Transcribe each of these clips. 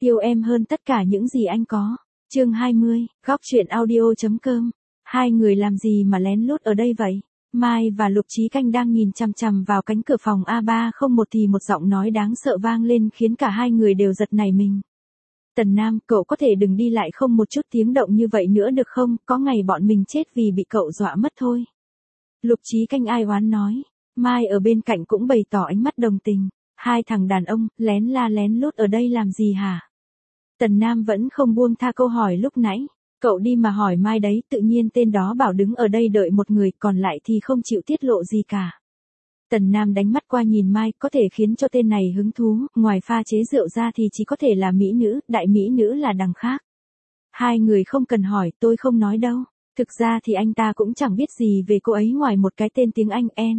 Yêu em hơn tất cả những gì anh có. Chương 20, góc truyện audio.com. Hai người làm gì mà lén lút ở đây vậy? Mai và Lục Chí Canh đang nhìn chằm chằm vào cánh cửa phòng A301 thì một giọng nói đáng sợ vang lên khiến cả hai người đều giật nảy mình. Tần Nam, cậu có thể đừng đi lại không một chút tiếng động như vậy nữa được không? Có ngày bọn mình chết vì bị cậu dọa mất thôi. Lục Chí Canh ai oán nói. Mai ở bên cạnh cũng bày tỏ ánh mắt đồng tình. Hai thằng đàn ông, lén la lén lút ở đây làm gì hả? Tần Nam vẫn không buông tha câu hỏi lúc nãy. Cậu đi mà hỏi Mai đấy, tự nhiên tên đó bảo đứng ở đây đợi một người, còn lại thì không chịu tiết lộ gì cả. Tần Nam đánh mắt qua nhìn Mai, có thể khiến cho tên này hứng thú, ngoài pha chế rượu ra thì chỉ có thể là mỹ nữ, đại mỹ nữ là đằng khác. Hai người không cần hỏi, tôi không nói đâu. Thực ra thì anh ta cũng chẳng biết gì về cô ấy ngoài một cái tên tiếng Anh En.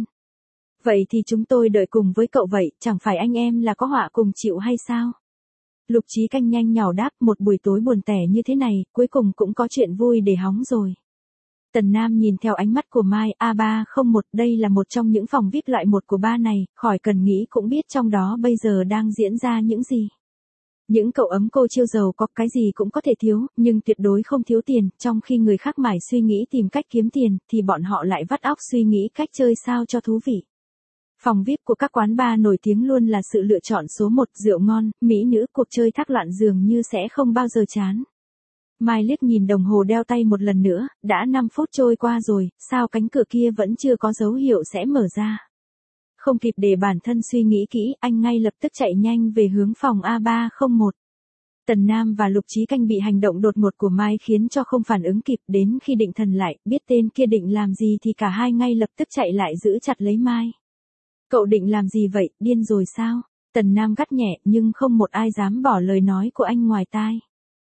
Vậy thì chúng tôi đợi cùng với cậu vậy, chẳng phải anh em là có họa cùng chịu hay sao? Lục Chí Canh nhanh nhảu đáp, một buổi tối buồn tẻ như thế này, cuối cùng cũng có chuyện vui để hóng rồi. Tần Nam nhìn theo ánh mắt của Mai, A301, đây là một trong những phòng VIP loại 1 của ba này, khỏi cần nghĩ cũng biết trong đó bây giờ đang diễn ra những gì. Những cậu ấm cô chiêu giàu có cái gì cũng có thể thiếu, nhưng tuyệt đối không thiếu tiền, trong khi người khác mải suy nghĩ tìm cách kiếm tiền, thì bọn họ lại vắt óc suy nghĩ cách chơi sao cho thú vị. Phòng VIP của các quán bar nổi tiếng luôn là sự lựa chọn số 1, rượu ngon, mỹ nữ, cuộc chơi thác loạn dường như sẽ không bao giờ chán. Mai liếc nhìn đồng hồ đeo tay một lần nữa, đã 5 phút trôi qua rồi, sao cánh cửa kia vẫn chưa có dấu hiệu sẽ mở ra. Không kịp để bản thân suy nghĩ kỹ, anh ngay lập tức chạy nhanh về hướng phòng A301. Tần Nam và Lục Chí Canh bị hành động đột ngột của Mai khiến cho không phản ứng kịp, đến khi định thần lại, biết tên kia định làm gì thì cả hai ngay lập tức chạy lại giữ chặt lấy Mai. Cậu định làm gì vậy, điên rồi sao? Tần Nam gắt nhẹ, nhưng không một ai dám bỏ lời nói của anh ngoài tai.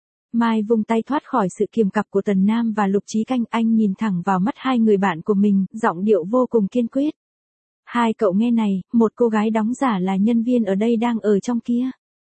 Mai vung tay thoát khỏi sự kiềm cặp của Tần Nam và Lục Chí Canh, anh nhìn thẳng vào mắt hai người bạn của mình, giọng điệu vô cùng kiên quyết. Hai cậu nghe này, một cô gái đóng giả là nhân viên ở đây đang ở trong kia.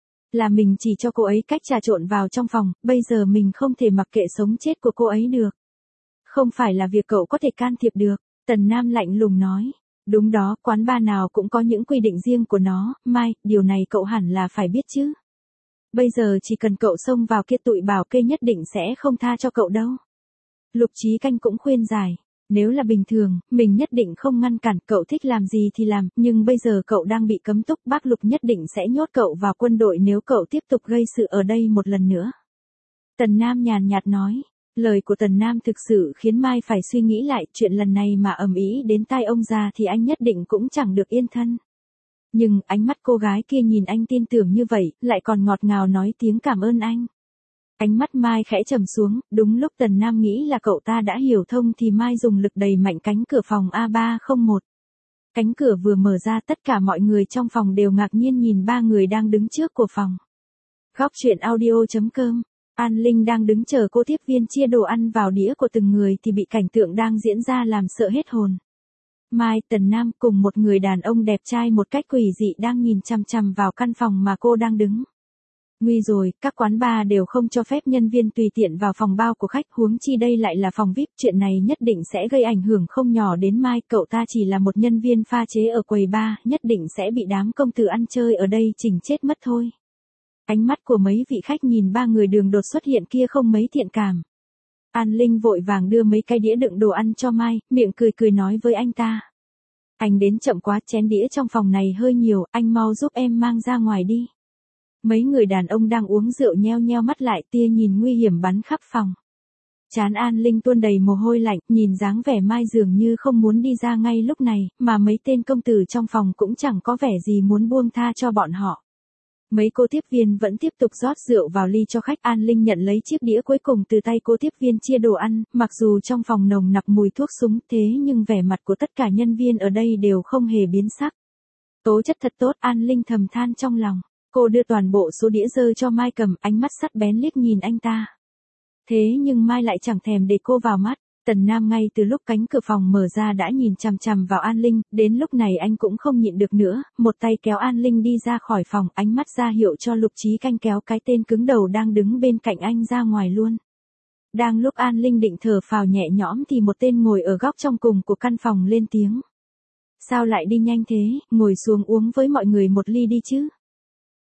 Là mình chỉ cho cô ấy cách trà trộn vào trong phòng, bây giờ mình không thể mặc kệ sống chết của cô ấy được. Không phải là việc cậu có thể can thiệp được, Tần Nam lạnh lùng nói. Đúng đó, quán bar nào cũng có những quy định riêng của nó, Mai, điều này cậu hẳn là phải biết chứ. Bây giờ chỉ cần cậu xông vào kia tụi bảo kê nhất định sẽ không tha cho cậu đâu. Lục Chí Canh cũng khuyên giải, nếu là bình thường, mình nhất định không ngăn cản, cậu thích làm gì thì làm, nhưng bây giờ cậu đang bị cấm túc, bác Lục nhất định sẽ nhốt cậu vào quân đội nếu cậu tiếp tục gây sự ở đây một lần nữa. Tần Nam nhàn nhạt nói. Lời của Tần Nam thực sự khiến Mai phải suy nghĩ lại, chuyện lần này mà ầm ĩ đến tai ông già thì anh nhất định cũng chẳng được yên thân. Nhưng ánh mắt cô gái kia nhìn anh tin tưởng như vậy, lại còn ngọt ngào nói tiếng cảm ơn anh. Ánh mắt Mai khẽ trầm xuống, đúng lúc Tần Nam nghĩ là cậu ta đã hiểu thông thì Mai dùng lực đẩy mạnh cánh cửa phòng A301. Cánh cửa vừa mở ra, tất cả mọi người trong phòng đều ngạc nhiên nhìn ba người đang đứng trước của phòng. Góc truyện audio.com. An Linh đang đứng chờ cô tiếp viên chia đồ ăn vào đĩa của từng người thì bị cảnh tượng đang diễn ra làm sợ hết hồn. Mai, Tần Nam cùng một người đàn ông đẹp trai một cách quỷ dị đang nhìn chằm chằm vào căn phòng mà cô đang đứng. Nguy rồi, các quán bar đều không cho phép nhân viên tùy tiện vào phòng bao của khách, huống chi đây lại là phòng VIP, chuyện này nhất định sẽ gây ảnh hưởng không nhỏ đến Mai, cậu ta chỉ là một nhân viên pha chế ở quầy bar, nhất định sẽ bị đám công tử ăn chơi ở đây chỉnh chết mất thôi. Ánh mắt của mấy vị khách nhìn ba người đường đột xuất hiện kia không mấy thiện cảm. An Linh vội vàng đưa mấy cái đĩa đựng đồ ăn cho Mai, miệng cười cười nói với anh ta. Anh đến chậm quá, chén đĩa trong phòng này hơi nhiều, anh mau giúp em mang ra ngoài đi. Mấy người đàn ông đang uống rượu nheo nheo mắt lại, tia nhìn nguy hiểm bắn khắp phòng. Trán An Linh tuôn đầy mồ hôi lạnh, nhìn dáng vẻ Mai dường như không muốn đi ra ngay lúc này, mà mấy tên công tử trong phòng cũng chẳng có vẻ gì muốn buông tha cho bọn họ. Mấy cô tiếp viên vẫn tiếp tục rót rượu vào ly cho khách. An Linh nhận lấy chiếc đĩa cuối cùng từ tay cô tiếp viên chia đồ ăn, mặc dù trong phòng nồng nặc mùi thuốc súng thế nhưng vẻ mặt của tất cả nhân viên ở đây đều không hề biến sắc. Tố chất thật tốt, An Linh thầm than trong lòng. Cô đưa toàn bộ số đĩa dơ cho Mai cầm, ánh mắt sắc bén liếc nhìn anh ta. Thế nhưng Mai lại chẳng thèm để cô vào mắt. Tần Nam ngay từ lúc cánh cửa phòng mở ra đã nhìn chằm chằm vào An Linh, đến lúc này anh cũng không nhịn được nữa, một tay kéo An Linh đi ra khỏi phòng, ánh mắt ra hiệu cho Lục Chí Canh kéo cái tên cứng đầu đang đứng bên cạnh anh ra ngoài luôn. Đang lúc An Linh định thở phào nhẹ nhõm thì một tên ngồi ở góc trong cùng của căn phòng lên tiếng. Sao lại đi nhanh thế, ngồi xuống uống với mọi người một ly đi chứ.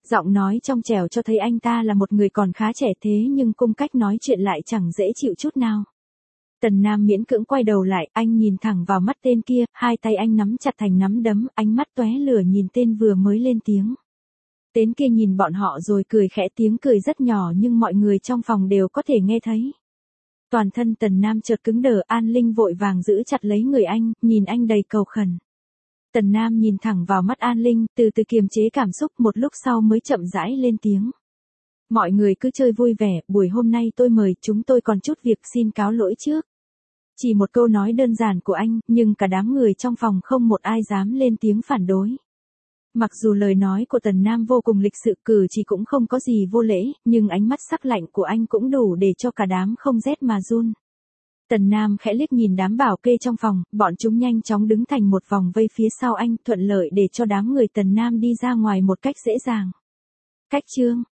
Giọng nói trong trẻo cho thấy anh ta là một người còn khá trẻ thế nhưng cung cách nói chuyện lại chẳng dễ chịu chút nào. Tần Nam miễn cưỡng quay đầu lại, anh nhìn thẳng vào mắt tên kia, hai tay anh nắm chặt thành nắm đấm, ánh mắt tóe lửa nhìn tên vừa mới lên tiếng. Tên kia nhìn bọn họ rồi cười khẽ, tiếng cười rất nhỏ nhưng mọi người trong phòng đều có thể nghe thấy. Toàn thân Tần Nam chợt cứng đờ, An Linh vội vàng giữ chặt lấy người anh, nhìn anh đầy cầu khẩn. Tần Nam nhìn thẳng vào mắt An Linh, từ từ kiềm chế cảm xúc, một lúc sau mới chậm rãi lên tiếng. Mọi người cứ chơi vui vẻ, buổi hôm nay tôi mời, chúng tôi còn chút việc xin cáo lỗi trước. Chỉ một câu nói đơn giản của anh, nhưng cả đám người trong phòng không một ai dám lên tiếng phản đối. Mặc dù lời nói của Tần Nam vô cùng lịch sự, cử chỉ cũng không có gì vô lễ, nhưng ánh mắt sắc lạnh của anh cũng đủ để cho cả đám không rét mà run. Tần Nam khẽ liếc nhìn đám bảo kê trong phòng, bọn chúng nhanh chóng đứng thành một vòng vây phía sau anh, thuận lợi để cho đám người Tần Nam đi ra ngoài một cách dễ dàng. Cách chương